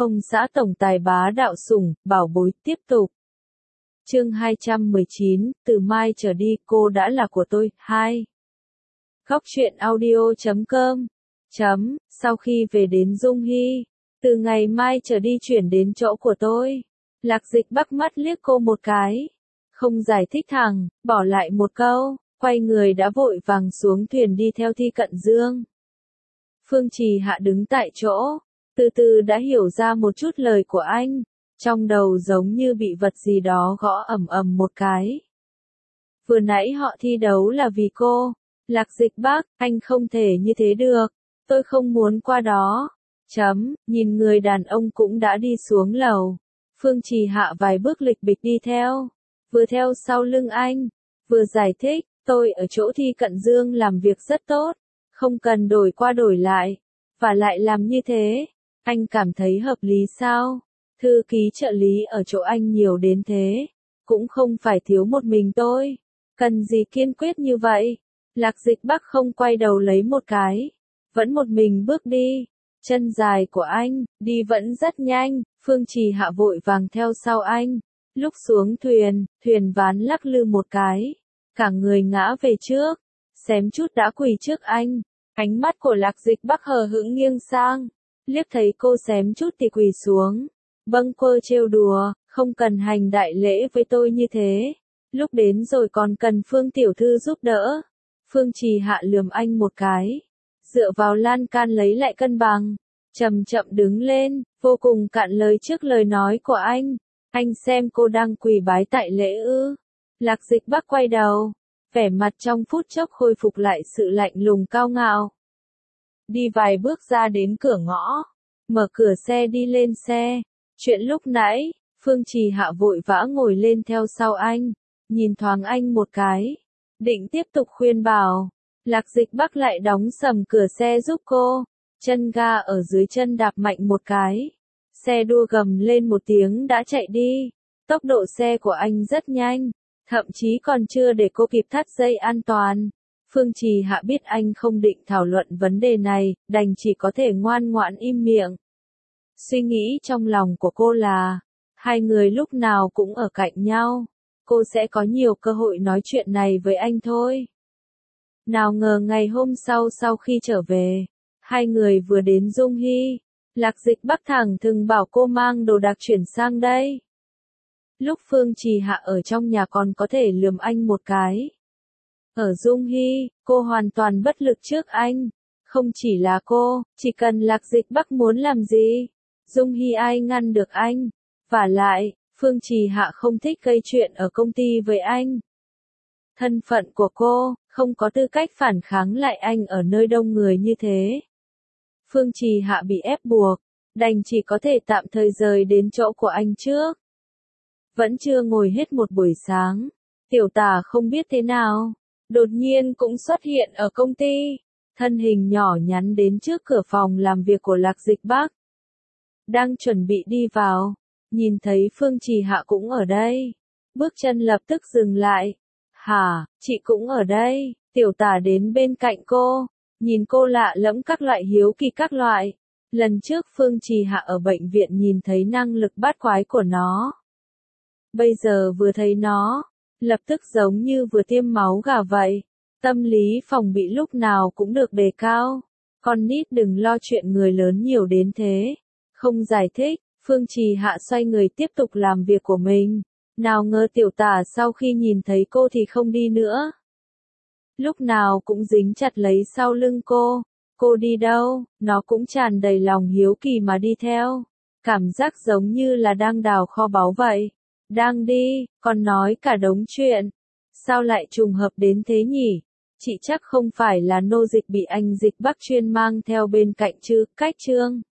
Ông xã tổng tài bá đạo sủng, bảo bối tiếp tục. Chương 219, từ mai trở đi cô đã là của tôi. 2. Góc truyện audio.com. Sau khi về đến Dung Hy, từ ngày mai trở đi chuyển đến chỗ của tôi. Lạc Dịch Bắc mắt liếc cô một cái, không giải thích thẳng, bỏ lại một câu, quay người đã vội vàng xuống thuyền đi theo Thi Cận Dương. Phương Trì Hạ đứng tại chỗ, từ từ đã hiểu ra một chút lời của anh, trong đầu giống như bị vật gì đó gõ ầm ầm một cái. Vừa nãy họ thi đấu là vì cô, Lạc Dịch Bắc, anh không thể như thế được, tôi không muốn qua đó. Nhìn người đàn ông cũng đã đi xuống lầu, Phương Trì Hạ vài bước lịch bịch đi theo, vừa theo sau lưng anh, vừa giải thích, tôi ở chỗ Thi Cận Dương làm việc rất tốt, không cần đổi qua đổi lại, và lại làm như thế, anh cảm thấy hợp lý sao? Thư ký trợ lý ở chỗ anh nhiều đến thế, cũng không phải thiếu một mình tôi, cần gì kiên quyết như vậy? Lạc Dịch Bắc không quay đầu lấy một cái, vẫn một mình bước đi, chân dài của anh, đi vẫn rất nhanh, Phương Trì Hạ vội vàng theo sau anh, lúc xuống thuyền, thuyền ván lắc lư một cái, cả người ngã về trước, xém chút đã quỳ trước anh, ánh mắt của Lạc Dịch Bắc hờ hững nghiêng sang, liếc thấy cô xém chút thì quỳ xuống, bâng quơ trêu đùa, không cần hành đại lễ với tôi như thế, lúc đến rồi còn cần Phương tiểu thư giúp đỡ. Phương Trì Hạ lườm anh một cái, dựa vào lan can lấy lại cân bằng, chậm chậm đứng lên, vô cùng cạn lời trước lời nói của anh xem cô đang quỳ bái tại lễ ư? Lạc Dịch Bắc quay đầu, vẻ mặt trong phút chốc khôi phục lại sự lạnh lùng cao ngạo. Đi vài bước ra đến cửa ngõ, mở cửa xe đi lên xe, chuyện lúc nãy, Phương Trì Hạ vội vã ngồi lên theo sau anh, nhìn thoáng anh một cái, định tiếp tục khuyên bảo, Lạc Dịch Bắc lại đóng sầm cửa xe giúp cô, chân ga ở dưới chân đạp mạnh một cái, xe đua gầm lên một tiếng đã chạy đi, tốc độ xe của anh rất nhanh, thậm chí còn chưa để cô kịp thắt dây an toàn. Phương Trì Hạ biết anh không định thảo luận vấn đề này, đành chỉ có thể ngoan ngoãn im miệng. Suy nghĩ trong lòng của cô là, hai người lúc nào cũng ở cạnh nhau, cô sẽ có nhiều cơ hội nói chuyện này với anh thôi. Nào ngờ ngày hôm sau khi trở về, hai người vừa đến Dung Hy, Lạc Dịch Bắc thẳng thừng bảo cô mang đồ đạc chuyển sang đây. Lúc Phương Trì Hạ ở trong nhà còn có thể lườm anh một cái. Ở Dung Hy, cô hoàn toàn bất lực trước anh. Không chỉ là cô, chỉ cần Lạc Dịch Bắc muốn làm gì, Dung Hy ai ngăn được anh. Vả lại, Phương Trì Hạ không thích gây chuyện ở công ty với anh. Thân phận của cô, không có tư cách phản kháng lại anh ở nơi đông người như thế. Phương Trì Hạ bị ép buộc, đành chỉ có thể tạm thời rời đến chỗ của anh trước. Vẫn chưa ngồi hết một buổi sáng, Tiểu Tả không biết thế nào, đột nhiên cũng xuất hiện ở công ty, thân hình nhỏ nhắn đến trước cửa phòng làm việc của Lạc Dịch Bắc. Đang chuẩn bị đi vào, nhìn thấy Phương Trì Hạ cũng ở đây, bước chân lập tức dừng lại. Hả, chị cũng ở đây? Tiểu Tả đến bên cạnh cô, nhìn cô lạ lẫm các loại hiếu kỳ các loại. Lần trước Phương Trì Hạ ở bệnh viện nhìn thấy năng lực bát quái của nó. Bây giờ vừa thấy nó, lập tức giống như vừa tiêm máu gà vậy. Tâm lý phòng bị lúc nào cũng được đề cao. Con nít đừng lo chuyện người lớn nhiều đến thế. Không giải thích, Phương Trì Hạ xoay người tiếp tục làm việc của mình. Nào ngờ Tiểu Tả sau khi nhìn thấy cô thì không đi nữa. Lúc nào cũng dính chặt lấy sau lưng cô đi đâu, nó cũng tràn đầy lòng hiếu kỳ mà đi theo. Cảm giác giống như là đang đào kho báu vậy. Đang đi, còn nói cả đống chuyện. Sao lại trùng hợp đến thế nhỉ? Chị chắc không phải là nô dịch bị anh Dịch Bắc chuyên mang theo bên cạnh chứ, cách Trương.